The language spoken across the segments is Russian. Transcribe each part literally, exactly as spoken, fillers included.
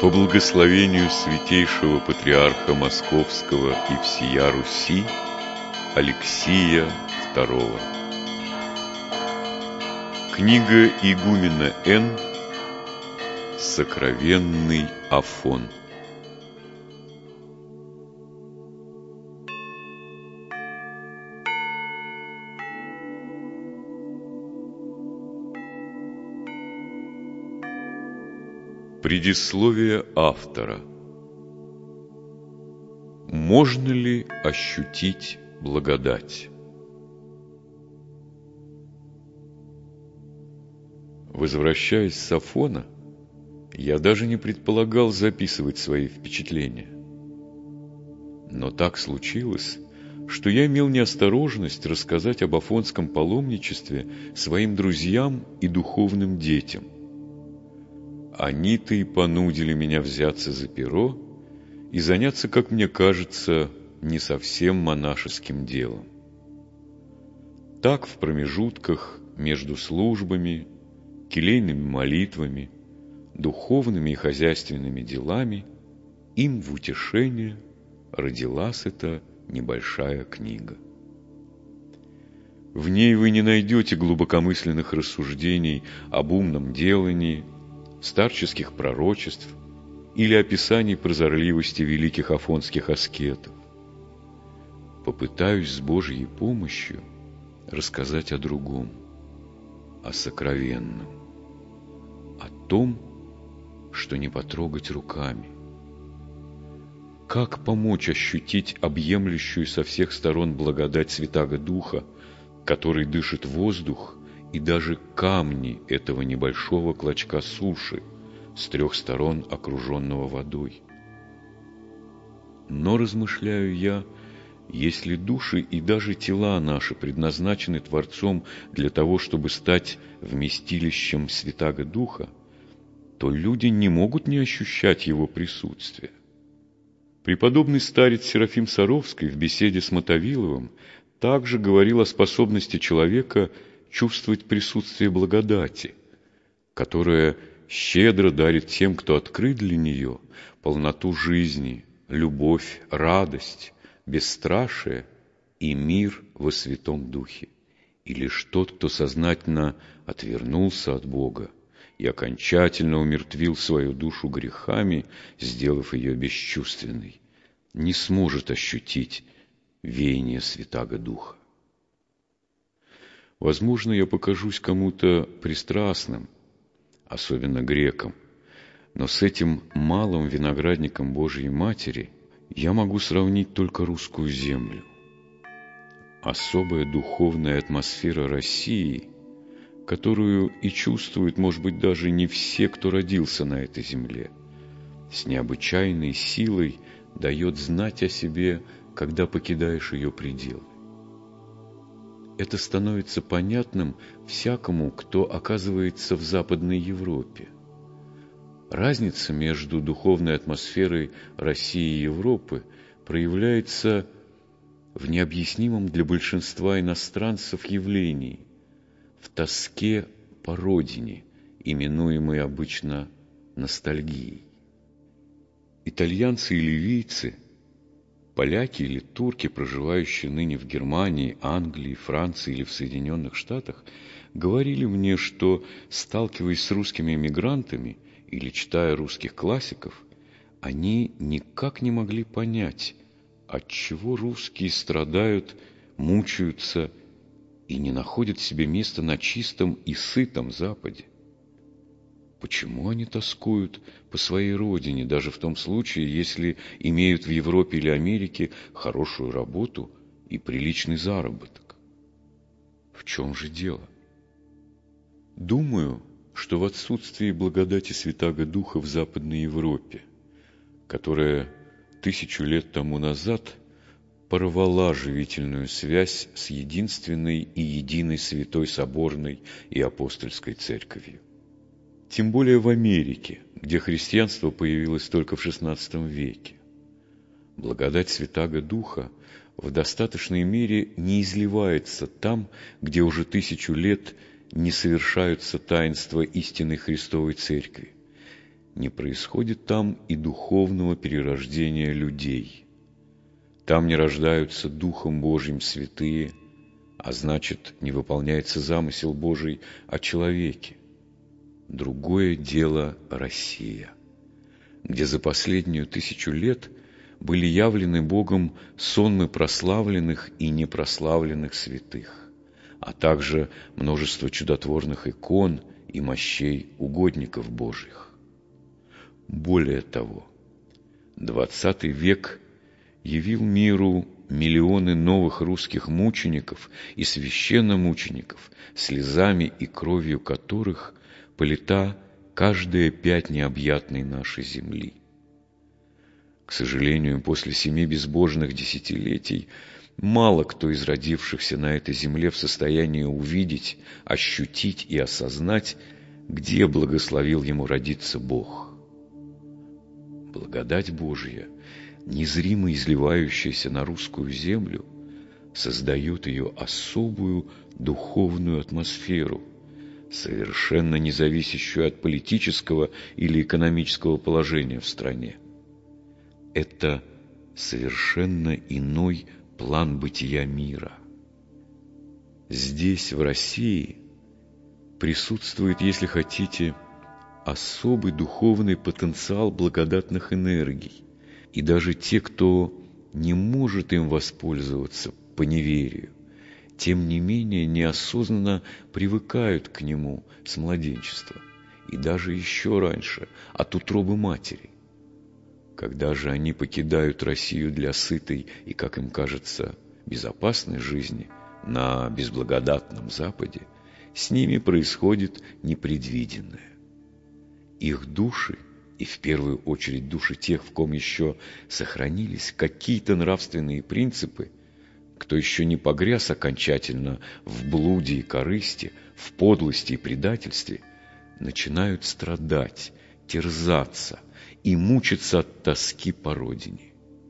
По благословению святейшего патриарха Московского и всея Руси Алексия второго. Книга игумена Н. Сокровенный Афон. Предисловие автора. Можно ли ощутить благодать? Возвращаясь с Афона, я даже не предполагал записывать свои впечатления. Но так случилось, что я имел неосторожность рассказать об афонском паломничестве своим друзьям и духовным детям. Они-то и понудили меня взяться за перо и заняться, как мне кажется, не совсем монашеским делом. Так в промежутках между службами, келейными молитвами, духовными и хозяйственными делами им в утешение родилась эта небольшая книга. В ней вы не найдете глубокомысленных рассуждений об умном делании, старческих пророчеств или описаний прозорливости великих афонских аскетов. Попытаюсь с Божьей помощью рассказать о другом, о сокровенном, о том, что не потрогать руками. Как помочь ощутить объемлющую со всех сторон благодать Святаго Духа, который дышит воздух и даже камни этого небольшого клочка суши, с трех сторон окруженного водой? Но, размышляю я, если души и даже тела наши предназначены Творцом для того, чтобы стать вместилищем Святаго Духа, то люди не могут не ощущать его присутствия. Преподобный старец Серафим Саровский в беседе с Мотовиловым также говорил о способности человека чувствовать присутствие благодати, которая щедро дарит тем, кто открыт для нее, полноту жизни, любовь, радость, бесстрашие и мир во Святом Духе. И лишь тот, кто сознательно отвернулся от Бога и окончательно умертвил свою душу грехами, сделав ее бесчувственной, не сможет ощутить веяние Святаго Духа. Возможно, я покажусь кому-то пристрастным, особенно грекам, но с этим малым виноградником Божьей Матери я могу сравнить только русскую землю. Особая духовная атмосфера России, которую и чувствуют, может быть, даже не все, кто родился на этой земле, с необычайной силой дает знать о себе, когда покидаешь ее пределы. Это становится понятным всякому, кто оказывается в Западной Европе. Разница между духовной атмосферой России и Европы проявляется в необъяснимом для большинства иностранцев явлении, в тоске по родине, именуемой обычно ностальгией. Итальянцы и ливийцы, поляки или турки, проживающие ныне в Германии, Англии, Франции или в Соединенных Штатах, говорили мне, что, сталкиваясь с русскими эмигрантами или читая русских классиков, они никак не могли понять, отчего русские страдают, мучаются и не находят себе места на чистом и сытом Западе. Почему они тоскуют по своей родине, даже в том случае, если имеют в Европе или Америке хорошую работу и приличный заработок? В чем же дело? Думаю, что в отсутствии благодати Святаго Духа в Западной Европе, которая тысячу лет тому назад порвала живительную связь с единственной и единой Святой Соборной и Апостольской Церковью. Тем более в Америке, где христианство появилось только в шестнадцатом веке. Благодать Святаго Духа в достаточной мере не изливается там, где уже тысячу лет не совершаются таинства истинной Христовой Церкви, не происходит там и духовного перерождения людей. Там не рождаются Духом Божьим святые, а значит, не выполняется замысел Божий о человеке. Другое дело Россия, где за последнюю тысячу лет были явлены Богом сонмы прославленных и непрославленных святых, а также множество чудотворных икон и мощей угодников Божьих. Более того, двадцатый век явил миру миллионы новых русских мучеников и священномучеников, слезами и кровью которых полита каждая пять необъятной нашей земли. К сожалению, после семи безбожных десятилетий мало кто из родившихся на этой земле в состоянии увидеть, ощутить и осознать, где благословил ему родиться Бог. Благодать Божья, незримо изливающаяся на русскую землю, создает ее особую духовную атмосферу, совершенно не зависящую от политического или экономического положения в стране. Это совершенно иной план бытия мира. Здесь, в России, присутствует, если хотите, особый духовный потенциал благодатных энергий, и даже те, кто не может им воспользоваться по неверию, тем не менее неосознанно привыкают к нему с младенчества, и даже еще раньше, от утробы матери. Когда же они покидают Россию для сытой и, как им кажется, безопасной жизни на безблагодатном Западе, с ними происходит непредвиденное. Их души, и в первую очередь души тех, в ком еще сохранились какие-то нравственные принципы, кто еще не погряз окончательно в блуде и корысти, в подлости и предательстве, начинают страдать, терзаться и мучиться от тоски по родине.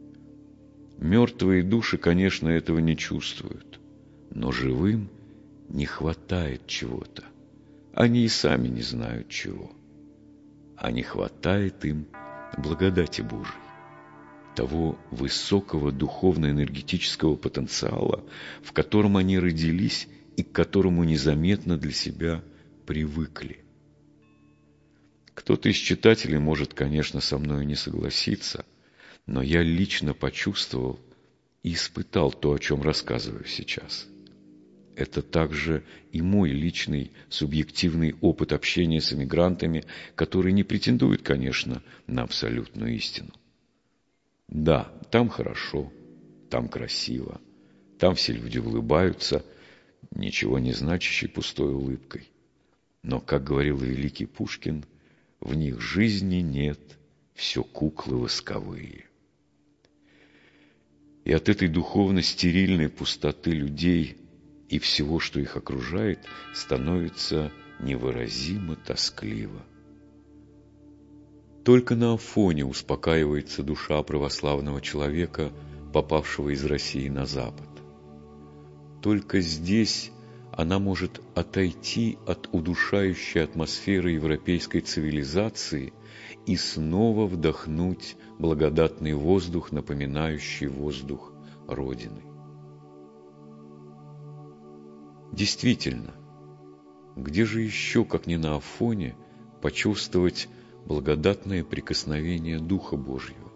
Мертвые души, конечно, этого не чувствуют, но живым не хватает чего-то. Они и сами не знают чего. А не хватает им благодати Божией, того высокого духовно-энергетического потенциала, в котором они родились и к которому незаметно для себя привыкли. Кто-то из читателей может, конечно, со мной не согласиться, но я лично почувствовал и испытал то, о чем рассказываю сейчас. Это также и мой личный субъективный опыт общения с эмигрантами, который не претендует, конечно, на абсолютную истину. Да, там хорошо, там красиво, там все люди улыбаются, ничего не значащей пустой улыбкой. Но, как говорил великий Пушкин, в них жизни нет, все куклы восковые. И от этой духовно-стерильной пустоты людей и всего, что их окружает, становится невыразимо тоскливо. Только на Афоне успокаивается душа православного человека, попавшего из России на Запад. Только здесь она может отойти от удушающей атмосферы европейской цивилизации и снова вдохнуть благодатный воздух, напоминающий воздух Родины. Действительно, где же еще, как не на Афоне, почувствовать благодатное прикосновение Духа Божьего?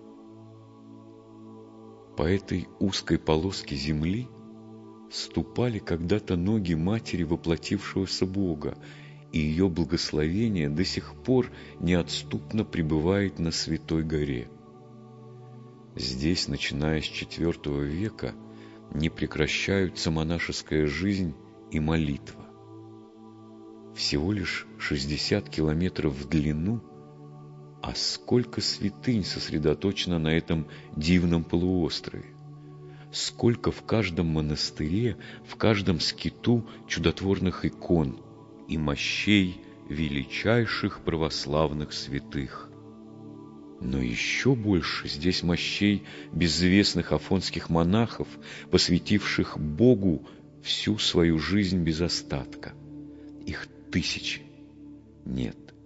По этой узкой полоске земли ступали когда-то ноги матери воплотившегося Бога, и ее благословение до сих пор неотступно пребывает на Святой горе. Здесь, начиная с четвертого века, не прекращаются монашеская жизнь и молитва. Всего лишь шестьдесят километров в длину, а сколько святынь сосредоточено на этом дивном полуострове. Сколько в каждом монастыре, в каждом скиту чудотворных икон и мощей величайших православных святых. Но еще больше здесь мощей безвестных афонских монахов, посвятивших Богу всю свою жизнь без остатка. Их тысячи. Нет,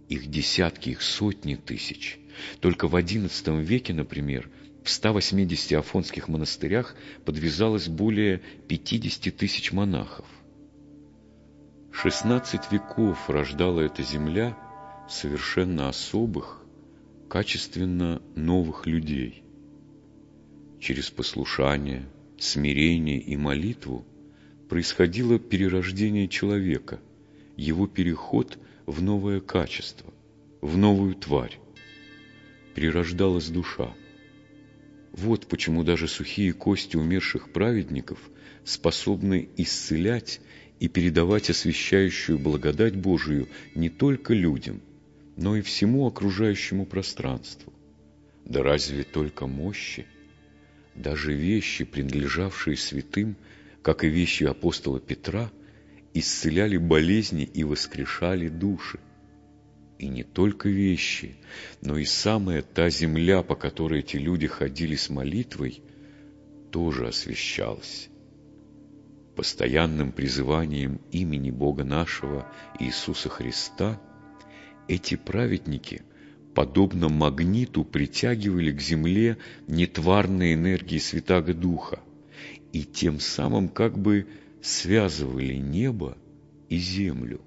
Их десятки, их сотни тысяч. Только в одиннадцатом веке, например, в ста восьмидесяти афонских монастырях подвязалось более пятидесяти тысяч монахов. Шестнадцать веков рождала эта земля совершенно особых, качественно новых людей. Через послушание, смирение и молитву происходило перерождение человека, его переход в новое качество, в новую тварь. Перерождалась душа. Вот почему даже сухие кости умерших праведников способны исцелять и передавать освящающую благодать Божию не только людям, но и всему окружающему пространству. Да разве только мощи? Даже вещи, принадлежавшие святым, как и вещи апостола Петра, исцеляли болезни и воскрешали души. И не только вещи, но и самая та земля, по которой эти люди ходили с молитвой, тоже освящалась. Постоянным призыванием имени Бога нашего Иисуса Христа эти праведники, подобно магниту, притягивали к земле нетварные энергии Святаго Духа и тем самым как бы связывали небо и землю.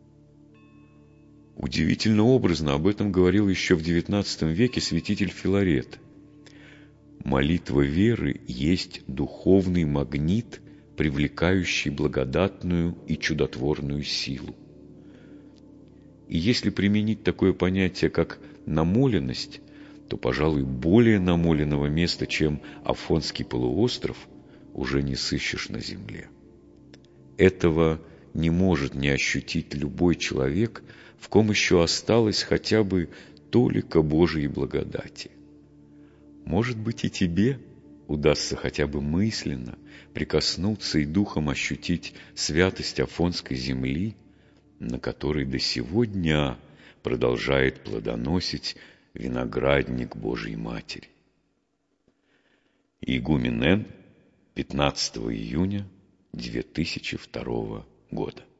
Удивительно образно об этом говорил еще в девятнадцатом веке святитель Филарет. Молитва веры есть духовный магнит, привлекающий благодатную и чудотворную силу. И если применить такое понятие, как намоленность, то, пожалуй, более намоленного места, чем Афонский полуостров, уже не сыщешь на земле. Этого не может не ощутить любой человек, в ком еще осталось хотя бы толика Божией благодати. Может быть, и тебе удастся хотя бы мысленно прикоснуться и духом ощутить святость Афонской земли, на которой до сего дня продолжает плодоносить виноградник Божией Матери. Игумен Н. пятнадцатого июня две тысячи второго года.